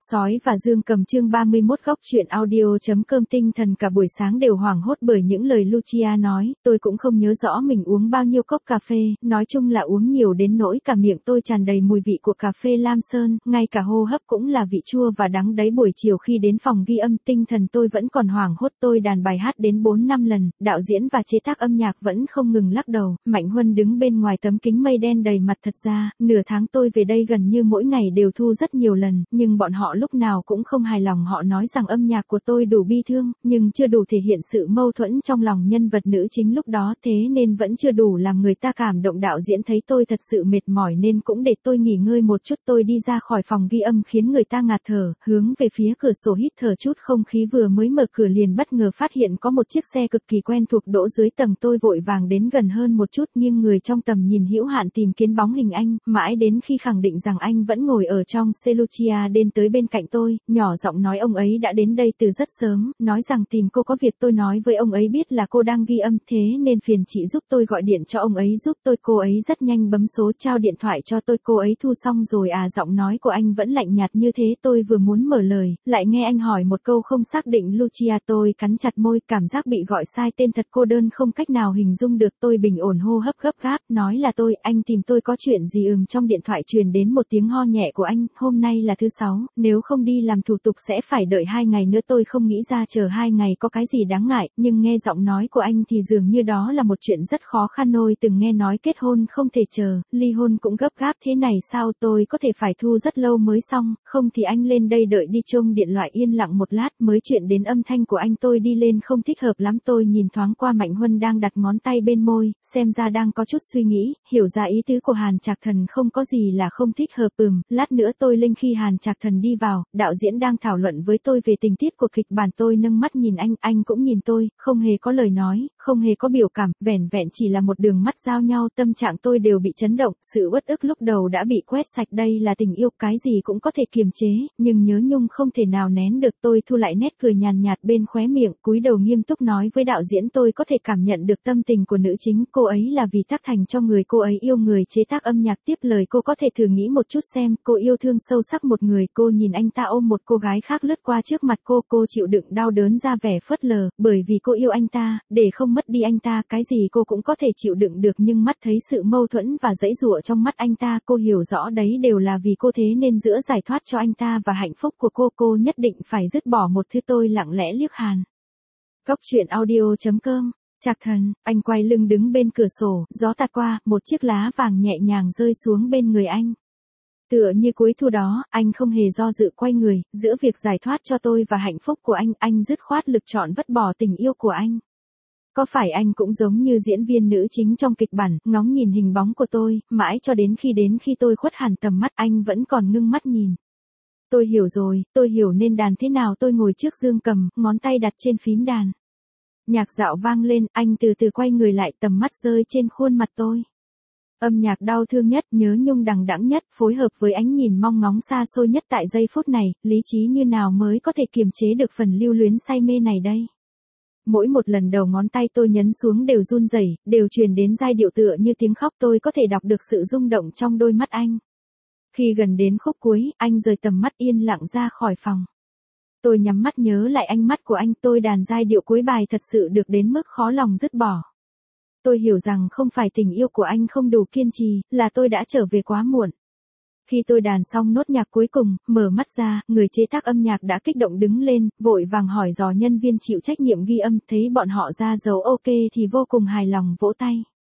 Sói và Dương Cầm chương 31 góc truyện audio.com. Tinh thần cả buổi sáng đều hoảng hốt bởi những lời Lucia nói, tôi cũng không nhớ rõ mình uống bao nhiêu cốc cà phê, nói chung là uống nhiều đến nỗi cả miệng tôi tràn đầy mùi vị của cà phê Lam Sơn, ngay cả hô hấp cũng là vị chua và đắng đấy. Buổi chiều khi đến phòng ghi âm, tinh thần tôi vẫn còn hoảng hốt, tôi đàn bài hát đến 4-5 lần, đạo diễn và chế tác âm nhạc vẫn không ngừng lắc đầu, Mạnh Huân đứng bên ngoài tấm kính mây đen đầy mặt. Thật ra, nửa tháng tôi về đây gần như mỗi ngày đều thu rất nhiều lần, nhưng bọn họ lúc nào cũng không hài lòng. Họ nói rằng âm nhạc của tôi đủ bi thương, nhưng chưa đủ thể hiện sự mâu thuẫn trong lòng nhân vật nữ chính lúc đó, thế nên vẫn chưa đủ làm người ta cảm động. Đạo diễn thấy tôi thật sự mệt mỏi nên cũng để tôi nghỉ ngơi một chút. Tôi đi ra khỏi phòng ghi âm khiến người ta ngạt thở, hướng về phía cửa sổ hít thở chút không khí, vừa mới mở cửa liền bất ngờ phát hiện có một chiếc xe cực kỳ quen thuộc đỗ dưới tầng. Tôi vội vàng đến gần hơn một chút, nhưng người trong tầm nhìn hữu hạn tìm kiếm bóng hình anh, mãi đến khi khẳng định rằng anh vẫn ngồi ở trong xe, Lucia đến tới bên cạnh tôi, nhỏ giọng nói ông ấy đã đến đây từ rất sớm, nói rằng tìm cô có việc. Tôi nói với ông ấy biết là cô đang ghi âm, thế nên phiền chị giúp tôi gọi điện cho ông ấy giúp tôi. Cô ấy rất nhanh bấm số trao điện thoại cho tôi. Cô ấy thu xong rồi à? Giọng nói của anh vẫn lạnh nhạt như thế. Tôi vừa muốn mở lời, lại nghe anh hỏi một câu không xác định. Lucia. Tôi cắn chặt môi, cảm giác bị gọi sai tên, thật cô đơn không cách nào hình dung được. Tôi bình ổn hô hấp gấp gáp, nói là tôi, anh tìm tôi có chuyện gì? Trong điện thoại truyền đến một tiếng ho nhẹ của anh, hôm nay là thứ Sáu, nếu không đi làm thủ tục sẽ phải đợi 2 ngày nữa. Tôi không nghĩ ra chờ 2 ngày có cái gì đáng ngại, nhưng nghe giọng nói của anh thì dường như đó là một chuyện rất khó khăn. Tôi từng nghe nói kết hôn không thể chờ, ly hôn cũng gấp gáp thế này sao? Tôi có thể phải thu rất lâu mới xong, không thì anh lên đây đợi đi. Chuông điện thoại yên lặng một lát mới chuyện đến âm thanh của anh. Tôi đi lên không thích hợp lắm. Tôi nhìn thoáng qua Mạnh Huân đang đặt ngón tay bên môi, xem ra đang có chút suy nghĩ, hiểu ra ý tứ của Hàn Trạc Thần không có gì là không thích hợp. Lát nữa tôi lên. Khi Hàn Trạc Thần đi vào, đạo diễn đang thảo luận với tôi về tình tiết của kịch bản. Tôi nâng mắt nhìn anh cũng nhìn tôi, không hề có lời nói, không hề có biểu cảm, vẻn vẹn chỉ là một đường mắt giao nhau. Tâm trạng tôi đều bị chấn động, sự uất ức lúc đầu đã bị quét sạch. Đây là tình yêu, cái gì cũng có thể kiềm chế, nhưng nhớ nhung không thể nào nén được. Tôi thu lại nét cười nhàn nhạt bên khóe miệng, cúi đầu nghiêm túc nói với đạo diễn. Tôi có thể cảm nhận được tâm tình của nữ chính, cô ấy là vì tác thành cho người cô ấy yêu. Người chế tác âm nhạc tiếp lời, cô có thể thử nghĩ một chút xem, cô yêu thương sâu sắc một người, cô nhìn anh ta ôm một cô gái khác lướt qua trước mặt cô chịu đựng đau đớn ra vẻ phớt lờ, bởi vì cô yêu anh ta, để không mất đi anh ta, cái gì cô cũng có thể chịu đựng được. Nhưng mắt thấy sự mâu thuẫn và giãy giụa trong mắt anh ta, cô hiểu rõ đấy đều là vì cô, thế nên giữa giải thoát cho anh ta và hạnh phúc của cô nhất định phải dứt bỏ một thứ. Tôi lặng lẽ liếc Hàn. Góc truyện audio.com. Trạc Thần, anh quay lưng đứng bên cửa sổ, gió tạt qua, một chiếc lá vàng nhẹ nhàng rơi xuống bên người anh. Tựa như cuối thu đó, anh không hề do dự quay người, giữa việc giải thoát cho tôi và hạnh phúc của anh dứt khoát lực chọn vứt bỏ tình yêu của anh. Có phải anh cũng giống như diễn viên nữ chính trong kịch bản, ngóng nhìn hình bóng của tôi, mãi cho đến khi tôi khuất hẳn tầm mắt, anh vẫn còn ngưng mắt nhìn. Tôi hiểu rồi, tôi hiểu nên đàn thế nào. Tôi ngồi trước dương cầm, ngón tay đặt trên phím đàn. Nhạc dạo vang lên, anh từ từ quay người lại, tầm mắt rơi trên khuôn mặt tôi. Âm nhạc đau thương nhất, nhớ nhung đằng đẵng nhất, phối hợp với ánh nhìn mong ngóng xa xôi nhất tại giây phút này, lý trí như nào mới có thể kiềm chế được phần lưu luyến say mê này đây. Mỗi một lần đầu ngón tay tôi nhấn xuống đều run rẩy, đều truyền đến giai điệu tựa như tiếng khóc. Tôi có thể đọc được sự rung động trong đôi mắt anh. Khi gần đến khúc cuối, anh rời tầm mắt yên lặng ra khỏi phòng. Tôi nhắm mắt nhớ lại ánh mắt của anh. Tôi đàn giai điệu cuối bài thật sự được đến mức khó lòng dứt bỏ. Tôi hiểu rằng không phải tình yêu của anh không đủ kiên trì, là tôi đã trở về quá muộn. Khi tôi đàn xong nốt nhạc cuối cùng, mở mắt ra, người chế tác âm nhạc đã kích động đứng lên, vội vàng hỏi dò nhân viên chịu trách nhiệm ghi âm, thấy bọn họ ra dấu ok thì vô cùng hài lòng vỗ tay.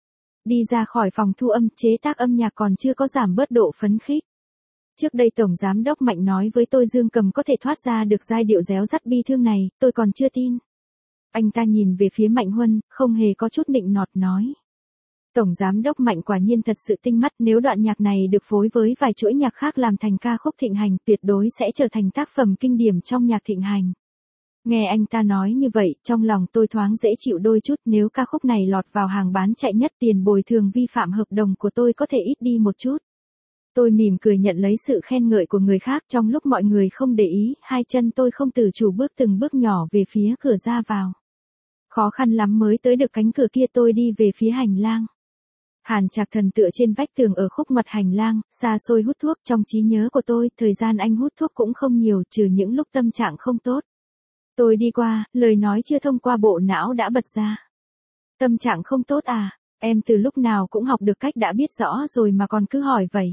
Đi ra khỏi phòng thu âm, chế tác âm nhạc còn chưa có giảm bớt độ phấn khích. Trước đây Tổng Giám đốc Mạnh nói với tôi Dương Cầm có thể thoát ra được giai điệu réo rắt bi thương này, tôi còn chưa tin. Anh ta nhìn về phía Mạnh Huân, không hề có chút nịnh nọt nói. Tổng Giám đốc Mạnh quả nhiên thật sự tinh mắt, nếu đoạn nhạc này được phối với vài chuỗi nhạc khác làm thành ca khúc thịnh hành, tuyệt đối sẽ trở thành tác phẩm kinh điển trong nhạc thịnh hành. Nghe anh ta nói như vậy, trong lòng tôi thoáng dễ chịu đôi chút. Nếu ca khúc này lọt vào hàng bán chạy nhất, tiền bồi thường vi phạm hợp đồng của tôi có thể ít đi một chút. Tôi mỉm cười nhận lấy sự khen ngợi của người khác. Trong lúc mọi người không để ý, hai chân tôi không tự chủ bước từng bước nhỏ về phía cửa ra vào. Khó khăn lắm mới tới được cánh cửa kia. Tôi đi về phía hành lang. Hàn Trạc Thần tựa trên vách tường ở khúc mặt hành lang, xa xôi hút thuốc. Trong trí nhớ của tôi, thời gian anh hút thuốc cũng không nhiều, trừ những lúc tâm trạng không tốt. Tôi đi qua, lời nói chưa thông qua bộ não đã bật ra. Tâm trạng không tốt à? Em từ lúc nào cũng học được cách đã biết rõ rồi mà còn cứ hỏi vậy.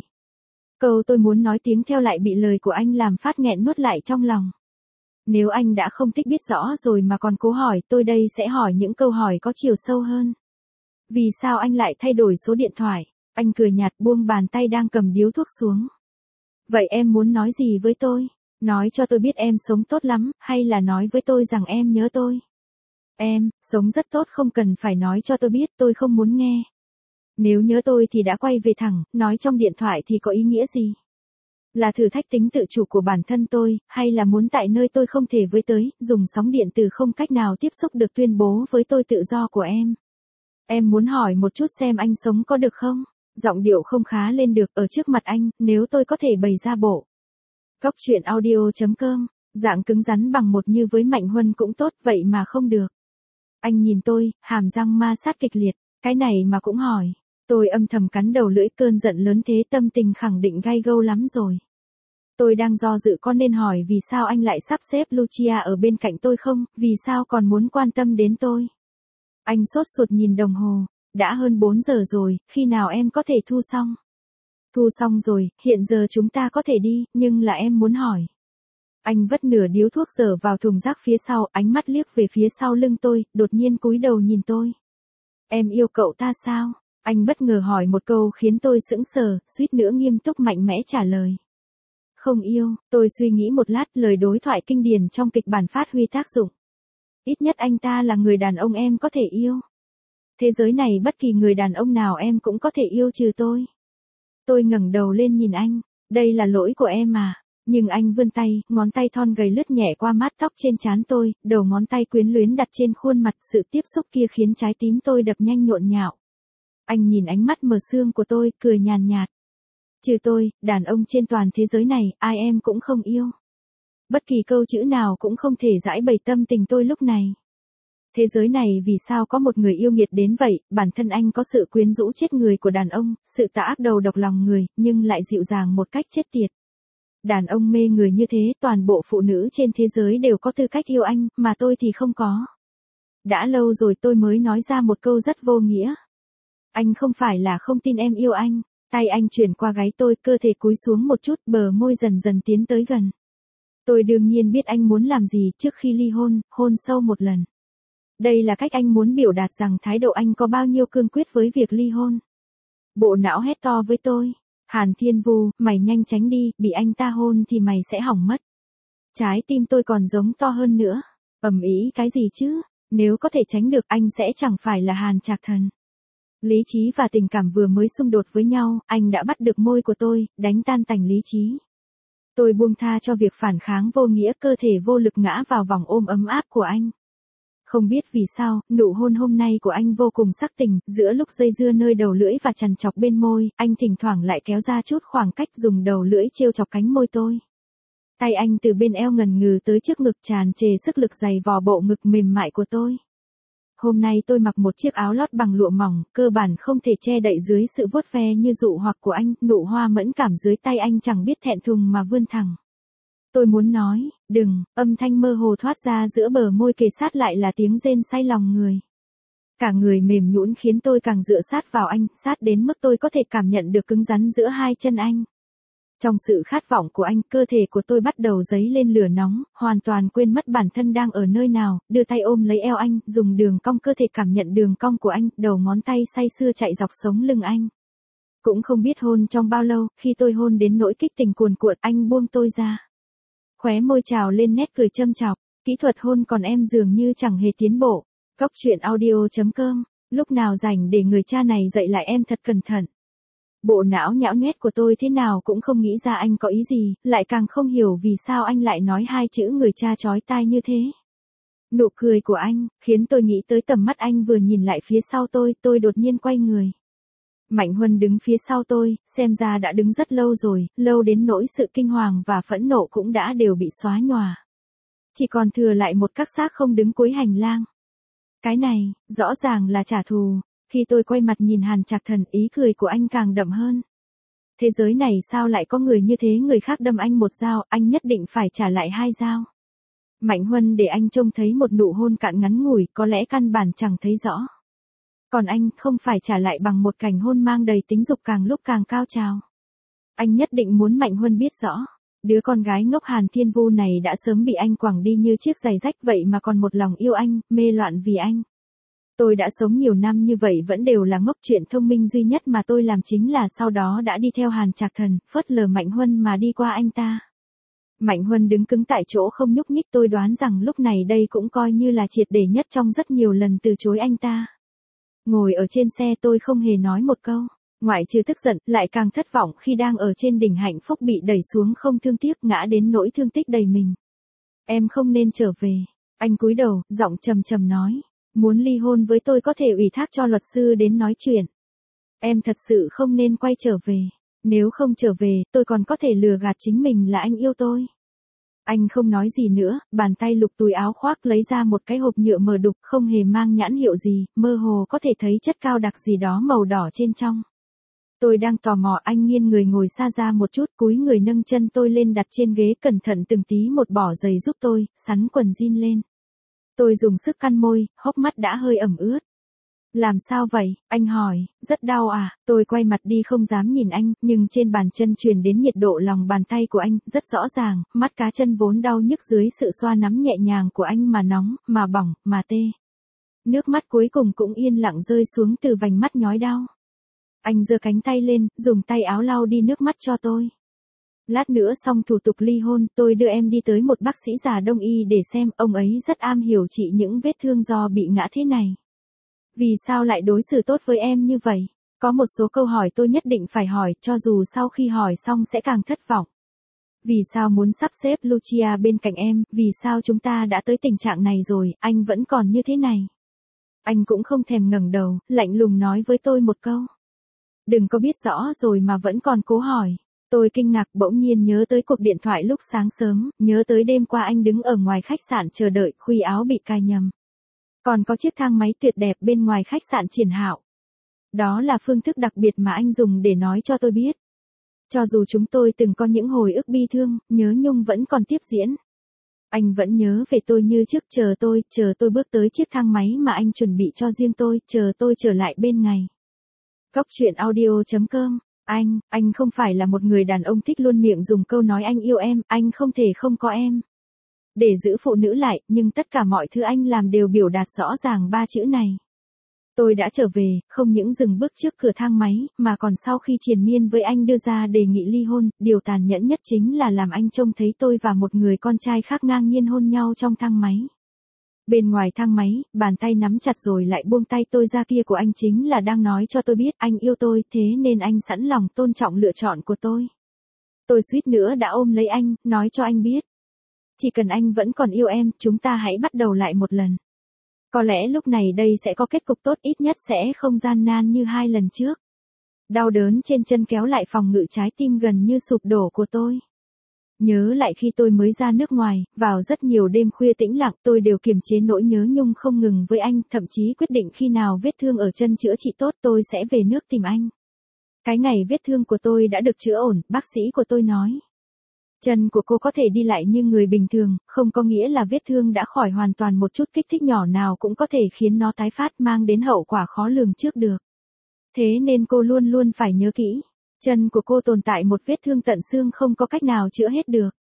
Câu tôi muốn nói tiếng theo lại bị lời của anh làm phát nghẹn nuốt lại trong lòng. Nếu anh đã không thích biết rõ rồi mà còn cố hỏi, tôi đây sẽ hỏi những câu hỏi có chiều sâu hơn. Vì sao anh lại thay đổi số điện thoại? Anh cười nhạt buông bàn tay đang cầm điếu thuốc xuống. Vậy em muốn nói gì với tôi? Nói cho tôi biết em sống tốt lắm, hay là nói với tôi rằng em nhớ tôi? Em, sống rất tốt không cần phải nói cho tôi biết, tôi không muốn nghe. Nếu nhớ tôi thì đã quay về thẳng, nói trong điện thoại thì có ý nghĩa gì? Là thử thách tính tự chủ của bản thân tôi, hay là muốn tại nơi tôi không thể với tới, dùng sóng điện từ không cách nào tiếp xúc được tuyên bố với tôi tự do của em? Em muốn hỏi một chút xem anh sống có được không? Giọng điệu không khá lên được ở trước mặt anh, nếu tôi có thể bày ra bộ. Góc truyện audio.com, dạng cứng rắn bằng một như với Mạnh Huân cũng tốt, vậy mà không được. Anh nhìn tôi, hàm răng ma sát kịch liệt, cái này mà cũng hỏi. Tôi âm thầm cắn đầu lưỡi, cơn giận lớn thế, tâm tình khẳng định gay gâu lắm rồi. Tôi đang do dự có nên hỏi vì sao anh lại sắp xếp Lucia ở bên cạnh tôi không, vì sao còn muốn quan tâm đến tôi. Anh sốt ruột nhìn đồng hồ, đã hơn 4 giờ rồi, khi nào em có thể thu xong? Thu xong rồi, hiện giờ chúng ta có thể đi, nhưng là em muốn hỏi. Anh vất nửa điếu thuốc dở vào thùng rác phía sau, ánh mắt liếc về phía sau lưng tôi, đột nhiên cúi đầu nhìn tôi. Em yêu cậu ta sao? Anh bất ngờ hỏi một câu khiến tôi sững sờ, suýt nữa nghiêm túc mạnh mẽ trả lời. Không yêu, tôi suy nghĩ một lát, lời đối thoại kinh điển trong kịch bản phát huy tác dụng. Ít nhất anh ta là người đàn ông em có thể yêu. Thế giới này bất kỳ người đàn ông nào em cũng có thể yêu trừ tôi. Tôi ngẩng đầu lên nhìn anh, đây là lỗi của em mà. Nhưng anh vươn tay, ngón tay thon gầy lướt nhẹ qua mát tóc trên trán tôi, đầu ngón tay quyến luyến đặt trên khuôn mặt, sự tiếp xúc kia khiến trái tim tôi đập nhanh nhộn nhạo. Anh nhìn ánh mắt mờ sương của tôi, cười nhàn nhạt. Trừ tôi, đàn ông trên toàn thế giới này, ai em cũng không yêu. Bất kỳ câu chữ nào cũng không thể giải bày tâm tình tôi lúc này. Thế giới này vì sao có một người yêu nghiệt đến vậy, bản thân anh có sự quyến rũ chết người của đàn ông, sự tà ác đầu độc lòng người, nhưng lại dịu dàng một cách chết tiệt. Đàn ông mê người như thế, toàn bộ phụ nữ trên thế giới đều có tư cách yêu anh, mà tôi thì không có. Đã lâu rồi tôi mới nói ra một câu rất vô nghĩa. Anh không phải là không tin em yêu anh. Tay anh chuyển qua gáy tôi, cơ thể cúi xuống một chút, bờ môi dần dần tiến tới gần. Tôi đương nhiên biết anh muốn làm gì trước khi ly hôn, hôn sâu một lần. Đây là cách anh muốn biểu đạt rằng thái độ anh có bao nhiêu cương quyết với việc ly hôn. Bộ não hét to với tôi. Hàn Thiên Vu, mày nhanh tránh đi, bị anh ta hôn thì mày sẽ hỏng mất. Trái tim tôi còn giống to hơn nữa. Ầm ĩ cái gì chứ, nếu có thể tránh được anh sẽ chẳng phải là Hàn Trạc Thần. Lý trí và tình cảm vừa mới xung đột với nhau, anh đã bắt được môi của tôi, đánh tan tành lý trí. Tôi buông tha cho việc phản kháng vô nghĩa, cơ thể vô lực ngã vào vòng ôm ấm áp của anh. Không biết vì sao, nụ hôn hôm nay của anh vô cùng sắc tình, giữa lúc dây dưa nơi đầu lưỡi và chằn chọc bên môi, anh thỉnh thoảng lại kéo ra chút khoảng cách dùng đầu lưỡi trêu chọc cánh môi tôi. Tay anh từ bên eo ngần ngừ tới trước ngực tràn trề sức lực giày vò bộ ngực mềm mại của tôi. Hôm nay tôi mặc một chiếc áo lót bằng lụa mỏng, cơ bản không thể che đậy dưới sự vuốt ve như dụ hoặc của anh, nụ hoa mẫn cảm dưới tay anh chẳng biết thẹn thùng mà vươn thẳng. Tôi muốn nói, đừng, âm thanh mơ hồ thoát ra giữa bờ môi kề sát lại là tiếng rên say lòng người. Cả người mềm nhũn khiến tôi càng dựa sát vào anh, sát đến mức tôi có thể cảm nhận được cứng rắn giữa hai chân anh. Trong sự khát vọng của anh, cơ thể của tôi bắt đầu dấy lên lửa nóng, hoàn toàn quên mất bản thân đang ở nơi nào, đưa tay ôm lấy eo anh, dùng đường cong cơ thể cảm nhận đường cong của anh, đầu ngón tay say sưa chạy dọc sống lưng anh. Cũng không biết hôn trong bao lâu, khi tôi hôn đến nỗi kích tình cuồn cuộn, anh buông tôi ra. Khóe môi trào lên nét cười châm chọc, kỹ thuật hôn còn em dường như chẳng hề tiến bộ. Góc truyện audio.com, lúc nào rảnh để người cha này dạy lại em thật cẩn thận. Bộ não nhão nhoét của tôi thế nào cũng không nghĩ ra anh có ý gì, lại càng không hiểu vì sao anh lại nói hai chữ người cha chói tai như thế. Nụ cười của anh, khiến tôi nghĩ tới tầm mắt anh vừa nhìn lại phía sau tôi đột nhiên quay người. Mạnh Huân đứng phía sau tôi, xem ra đã đứng rất lâu rồi, lâu đến nỗi sự kinh hoàng và phẫn nộ cũng đã đều bị xóa nhòa. Chỉ còn thừa lại một các xác không đứng cuối hành lang. Cái này, rõ ràng là trả thù. Khi tôi quay mặt nhìn Hàn Trạc Thần, ý cười của anh càng đậm hơn. Thế giới này sao lại có người như thế, người khác đâm anh một dao, anh nhất định phải trả lại 2 dao. Mạnh Huân để anh trông thấy một nụ hôn cạn ngắn ngủi, có lẽ căn bản chẳng thấy rõ. Còn anh, không phải trả lại bằng một cảnh hôn mang đầy tính dục càng lúc càng cao trào. Anh nhất định muốn Mạnh Huân biết rõ. Đứa con gái ngốc Hàn Thiên Vu này đã sớm bị anh quẳng đi như chiếc giày rách vậy mà còn một lòng yêu anh, mê loạn vì anh. Tôi đã sống nhiều năm như vậy vẫn đều là ngốc, chuyện thông minh duy nhất mà tôi làm chính là sau đó đã đi theo Hàn Trạc Thần, phớt lờ Mạnh Huân mà đi qua anh ta. Mạnh Huân đứng cứng tại chỗ không nhúc nhích, tôi đoán rằng lúc này đây cũng coi như là triệt để nhất trong rất nhiều lần từ chối anh ta. Ngồi ở trên xe tôi không hề nói một câu, ngoại trừ tức giận, lại càng thất vọng khi đang ở trên đỉnh hạnh phúc bị đẩy xuống không thương tiếc, ngã đến nỗi thương tích đầy mình. Em không nên trở về. Anh cúi đầu, giọng trầm trầm nói. Muốn ly hôn với tôi có thể ủy thác cho luật sư đến nói chuyện. Em thật sự không nên quay trở về. Nếu không trở về, tôi còn có thể lừa gạt chính mình là anh yêu tôi. Anh không nói gì nữa, bàn tay lục túi áo khoác lấy ra một cái hộp nhựa mờ đục, không hề mang nhãn hiệu gì, mơ hồ có thể thấy chất cao đặc gì đó màu đỏ trên trong. Tôi đang tò mò, anh nghiêng người ngồi xa ra một chút, cúi người nâng chân tôi lên đặt trên ghế, cẩn thận từng tí một bỏ giày giúp tôi, sắn quần jean lên. Tôi dùng sức cắn môi, hốc mắt đã hơi ẩm ướt. Làm sao vậy? Anh hỏi. Rất đau à? Tôi quay mặt đi không dám nhìn anh, nhưng trên bàn chân truyền đến nhiệt độ lòng bàn tay của anh, rất rõ ràng, mắt cá chân vốn đau nhức dưới sự xoa nắm nhẹ nhàng của anh mà nóng, mà bỏng, mà tê. Nước mắt cuối cùng cũng yên lặng rơi xuống từ vành mắt nhói đau. Anh giơ cánh tay lên, dùng tay áo lau đi nước mắt cho tôi. Lát nữa xong thủ tục ly hôn, tôi đưa em đi tới một bác sĩ già đông y để xem, ông ấy rất am hiểu trị những vết thương do bị ngã thế này. Vì sao lại đối xử tốt với em như vậy? Có một số câu hỏi tôi nhất định phải hỏi, cho dù sau khi hỏi xong sẽ càng thất vọng. Vì sao muốn sắp xếp Lucia bên cạnh em, vì sao chúng ta đã tới tình trạng này rồi, anh vẫn còn như thế này? Anh cũng không thèm ngẩng đầu, lạnh lùng nói với tôi một câu. Đừng có biết rõ rồi mà vẫn còn cố hỏi. Tôi kinh ngạc, bỗng nhiên nhớ tới cuộc điện thoại lúc sáng sớm, nhớ tới đêm qua anh đứng ở ngoài khách sạn chờ đợi, khuy áo bị cài nhầm. Còn có chiếc thang máy tuyệt đẹp bên ngoài khách sạn Triển Hạo. Đó là phương thức đặc biệt mà anh dùng để nói cho tôi biết. Cho dù chúng tôi từng có những hồi ức bi thương, nhớ nhung vẫn còn tiếp diễn. Anh vẫn nhớ về tôi như trước, chờ tôi bước tới chiếc thang máy mà anh chuẩn bị cho riêng tôi, chờ tôi trở lại bên ngày. Góc truyện audio.com. Anh không phải là một người đàn ông thích luôn miệng dùng câu nói anh yêu em, anh không thể không có em. Để giữ phụ nữ lại, nhưng tất cả mọi thứ anh làm đều biểu đạt rõ ràng 3 chữ này. Tôi đã trở về, không những dừng bước trước cửa thang máy, mà còn sau khi triền miên với anh đưa ra đề nghị ly hôn, điều tàn nhẫn nhất chính là làm anh trông thấy tôi và một người con trai khác ngang nhiên hôn nhau trong thang máy. Bên ngoài thang máy, bàn tay nắm chặt rồi lại buông tay tôi ra kia của anh chính là đang nói cho tôi biết anh yêu tôi, thế nên anh sẵn lòng tôn trọng lựa chọn của tôi. Tôi suýt nữa đã ôm lấy anh, nói cho anh biết. Chỉ cần anh vẫn còn yêu em, chúng ta hãy bắt đầu lại một lần. Có lẽ lúc này đây sẽ có kết cục tốt, ít nhất sẽ không gian nan như 2 lần trước. Đau đớn trên chân kéo lại phòng ngự trái tim gần như sụp đổ của tôi. Nhớ lại khi tôi mới ra nước ngoài, vào rất nhiều đêm khuya tĩnh lặng, tôi đều kiềm chế nỗi nhớ nhung không ngừng với anh, thậm chí quyết định khi nào vết thương ở chân chữa trị tốt tôi sẽ về nước tìm anh. Cái ngày vết thương của tôi đã được chữa ổn, bác sĩ của tôi nói. Chân của cô có thể đi lại như người bình thường, không có nghĩa là vết thương đã khỏi hoàn toàn, một chút kích thích nhỏ nào cũng có thể khiến nó tái phát, mang đến hậu quả khó lường trước được. Thế nên cô luôn luôn phải nhớ kỹ. Chân của cô tồn tại một vết thương tận xương không có cách nào chữa hết được.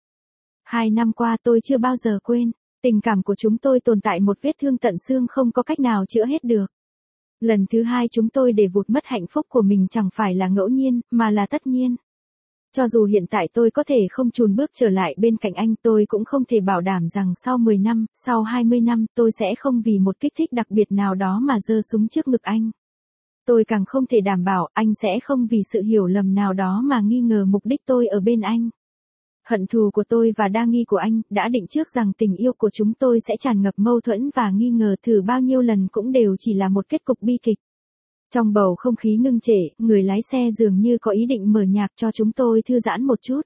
2 năm qua tôi chưa bao giờ quên, tình cảm của chúng tôi tồn tại một vết thương tận xương không có cách nào chữa hết được. Lần thứ 2 chúng tôi để vụt mất hạnh phúc của mình chẳng phải là ngẫu nhiên, mà là tất nhiên. Cho dù hiện tại tôi có thể không chùn bước trở lại bên cạnh anh, tôi cũng không thể bảo đảm rằng sau 10 năm, sau 20 năm, tôi sẽ không vì một kích thích đặc biệt nào đó mà giơ súng trước ngực anh. Tôi càng không thể đảm bảo anh sẽ không vì sự hiểu lầm nào đó mà nghi ngờ mục đích tôi ở bên anh. Hận thù của tôi và đa nghi của anh đã định trước rằng tình yêu của chúng tôi sẽ tràn ngập mâu thuẫn và nghi ngờ, thử bao nhiêu lần cũng đều chỉ là một kết cục bi kịch. Trong bầu không khí ngưng trệ, người lái xe dường như có ý định mở nhạc cho chúng tôi thư giãn một chút.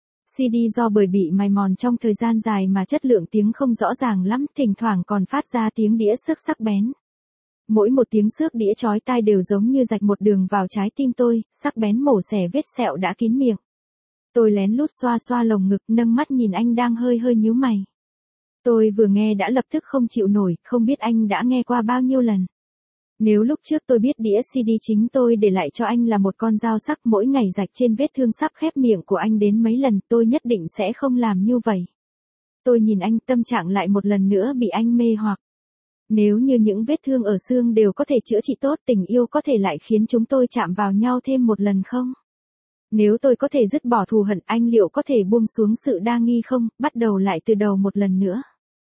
CD do bởi bị mài mòn trong thời gian dài mà chất lượng tiếng không rõ ràng lắm, thỉnh thoảng còn phát ra tiếng đĩa xước sắc bén. Mỗi một tiếng xước đĩa chói tai đều giống như rạch một đường vào trái tim tôi, sắc bén mổ xẻ vết sẹo đã kín miệng. Tôi lén lút xoa xoa lồng ngực, nâng mắt nhìn anh đang hơi hơi nhíu mày. Tôi vừa nghe đã lập tức không chịu nổi, không biết anh đã nghe qua bao nhiêu lần. Nếu lúc trước tôi biết đĩa CD chính tôi để lại cho anh là một con dao sắc mỗi ngày rạch trên vết thương sắp khép miệng của anh đến mấy lần, tôi nhất định sẽ không làm như vậy. Tôi nhìn anh, tâm trạng lại một lần nữa bị anh mê hoặc. Nếu như những vết thương ở xương đều có thể chữa trị tốt, tình yêu có thể lại khiến chúng tôi chạm vào nhau thêm một lần không? Nếu tôi có thể dứt bỏ thù hận, anh liệu có thể buông xuống sự đa nghi không, bắt đầu lại từ đầu một lần nữa?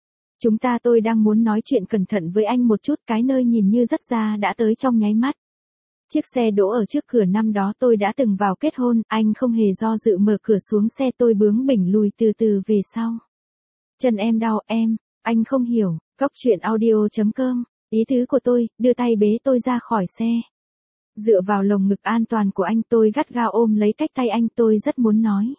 Tôi đang muốn nói chuyện cẩn thận với anh một chút, cái nơi nhìn như rất xa đã tới trong nháy mắt. Chiếc xe đỗ ở trước cửa, năm đó tôi đã từng vào kết hôn, anh không hề do dự mở cửa xuống xe, tôi bướng bỉnh lùi từ từ về sau. Chân em đau, anh không hiểu. Góc truyện audio.com, ý tứ của tôi, đưa tay bế tôi ra khỏi xe. Dựa vào lồng ngực an toàn của anh, tôi gắt gao ôm lấy cách tay anh, tôi rất muốn nói.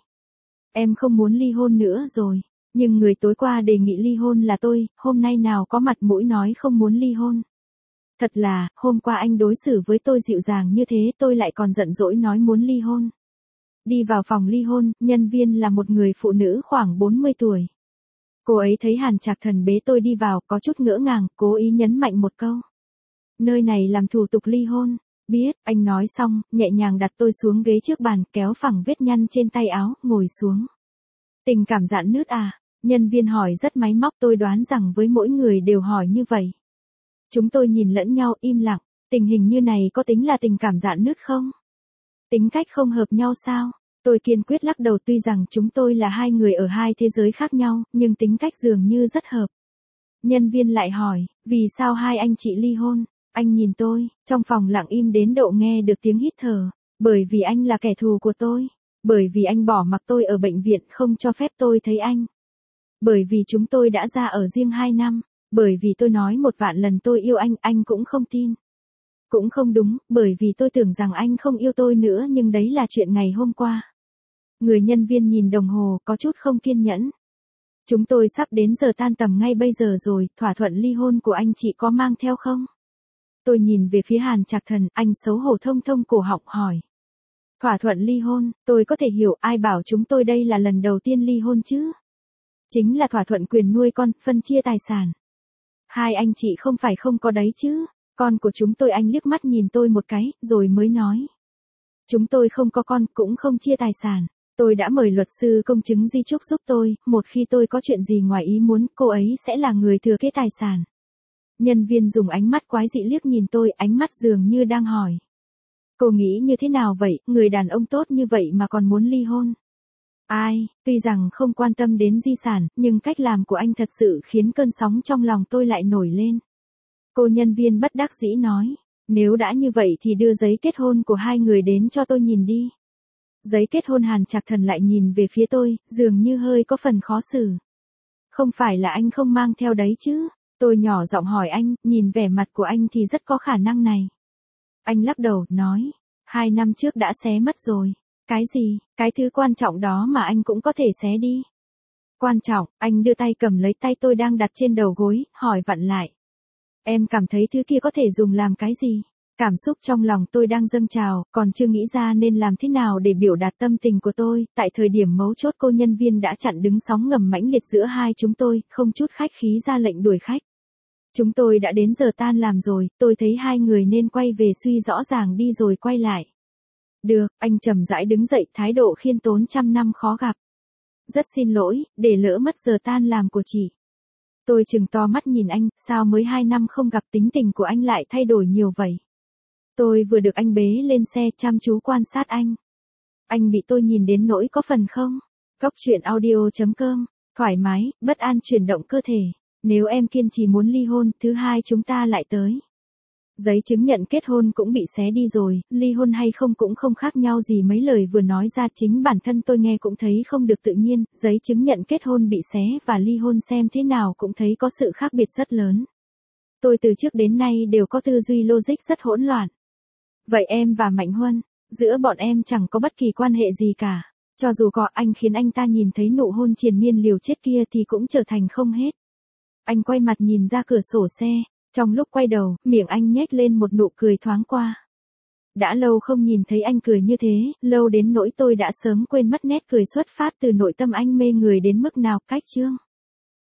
Em không muốn ly hôn nữa rồi, nhưng người tối qua đề nghị ly hôn là tôi, hôm nay nào có mặt mũi nói không muốn ly hôn. Thật là, hôm qua anh đối xử với tôi dịu dàng như thế, tôi lại còn giận dỗi nói muốn ly hôn. Đi vào phòng ly hôn, nhân viên là một người phụ nữ khoảng 40 tuổi. Cô ấy thấy Hàn Trạc Thần bế tôi đi vào, có chút ngỡ ngàng, cố ý nhấn mạnh một câu. Nơi này làm thủ tục ly hôn. Biết, anh nói xong, nhẹ nhàng đặt tôi xuống ghế trước bàn, kéo phẳng vết nhăn trên tay áo, ngồi xuống. Tình cảm rạn nứt à? Nhân viên hỏi rất máy móc, tôi đoán rằng với mỗi người đều hỏi như vậy. Chúng tôi nhìn lẫn nhau im lặng, tình hình như này có tính là tình cảm rạn nứt không? Tính cách không hợp nhau sao? Tôi kiên quyết lắc đầu, tuy rằng chúng tôi là hai người ở hai thế giới khác nhau, nhưng tính cách dường như rất hợp. Nhân viên lại hỏi, vì sao hai anh chị ly hôn? Anh nhìn tôi, trong phòng lặng im đến độ nghe được tiếng hít thở. Bởi vì anh là kẻ thù của tôi. Bởi vì anh bỏ mặc tôi ở bệnh viện, không cho phép tôi thấy anh. Bởi vì chúng tôi đã ra ở riêng 2 năm. Bởi vì tôi nói 1.000.000 lần tôi yêu anh cũng không tin. Cũng không đúng, bởi vì tôi tưởng rằng anh không yêu tôi nữa, nhưng đấy là chuyện ngày hôm qua. Người nhân viên nhìn đồng hồ, có chút không kiên nhẫn. Chúng tôi sắp đến giờ tan tầm ngay bây giờ rồi, thỏa thuận ly hôn của anh chị có mang theo không? Tôi nhìn về phía Hàn Trạc Thần, anh xấu hổ thông thông cổ họng hỏi. Thỏa thuận ly hôn, tôi có thể hiểu, ai bảo chúng tôi đây là lần đầu tiên ly hôn chứ? Chính là thỏa thuận quyền nuôi con, phân chia tài sản. Hai anh chị không phải không có đấy chứ? Con của chúng tôi, anh liếc mắt nhìn tôi một cái, rồi mới nói. Chúng tôi không có con, cũng không chia tài sản. Tôi đã mời luật sư công chứng di chúc giúp tôi, một khi tôi có chuyện gì ngoài ý muốn, cô ấy sẽ là người thừa kế tài sản. Nhân viên dùng ánh mắt quái dị liếc nhìn tôi, ánh mắt dường như đang hỏi. Cô nghĩ như thế nào vậy, người đàn ông tốt như vậy mà còn muốn ly hôn? Ai, tuy rằng không quan tâm đến di sản, nhưng cách làm của anh thật sự khiến cơn sóng trong lòng tôi lại nổi lên. Cô nhân viên bất đắc dĩ nói, nếu đã như vậy thì đưa giấy kết hôn của hai người đến cho tôi nhìn đi. Giấy kết hôn. Hàn Trạc Thần lại nhìn về phía tôi, dường như hơi có phần khó xử. Không phải là anh không mang theo đấy chứ? Tôi nhỏ giọng hỏi anh, nhìn vẻ mặt của anh thì rất có khả năng này. Anh lắc đầu, nói, 2 năm trước đã xé mất rồi. Cái gì, cái thứ quan trọng đó mà anh cũng có thể xé đi. Quan trọng, anh đưa tay cầm lấy tay tôi đang đặt trên đầu gối, hỏi vặn lại. Em cảm thấy thứ kia có thể dùng làm cái gì? Cảm xúc trong lòng tôi đang dâng trào, còn chưa nghĩ ra nên làm thế nào để biểu đạt tâm tình của tôi. Tại thời điểm mấu chốt, cô nhân viên đã chặn đứng sóng ngầm mãnh liệt giữa hai chúng tôi, không chút khách khí ra lệnh đuổi khách. Chúng tôi đã đến giờ tan làm rồi, tôi thấy hai người nên quay về, suy rõ ràng đi rồi quay lại. Được, anh chậm rãi đứng dậy, thái độ khiêm tốn trăm năm khó gặp. Rất xin lỗi, để lỡ mất giờ tan làm của chị. Tôi trừng to mắt nhìn anh, sao mới 2 năm không gặp tính tình của anh lại thay đổi nhiều vậy? Tôi vừa được anh bế lên xe, chăm chú quan sát anh. Anh bị tôi nhìn đến nỗi có phần không? Góc truyện audio.com, thoải mái, bất an chuyển động cơ thể. Nếu em kiên trì muốn ly hôn, thứ hai chúng ta lại tới. Giấy chứng nhận kết hôn cũng bị xé đi rồi, ly hôn hay không cũng không khác nhau gì. Mấy lời vừa nói ra chính bản thân tôi nghe cũng thấy không được tự nhiên, giấy chứng nhận kết hôn bị xé và ly hôn xem thế nào cũng thấy có sự khác biệt rất lớn. Tôi từ trước đến nay đều có tư duy logic rất hỗn loạn. Vậy em và Mạnh Huân, giữa bọn em chẳng có bất kỳ quan hệ gì cả. Cho dù có, anh khiến anh ta nhìn thấy nụ hôn triền miên liều chết kia thì cũng trở thành không hết. Anh quay mặt nhìn ra cửa sổ xe, Trong lúc quay đầu, miệng anh nhếch lên một nụ cười thoáng qua. Đã lâu không nhìn thấy anh cười như thế, lâu đến nỗi tôi đã sớm quên mất nét cười xuất phát từ nội tâm anh mê người đến mức nào. Cách chương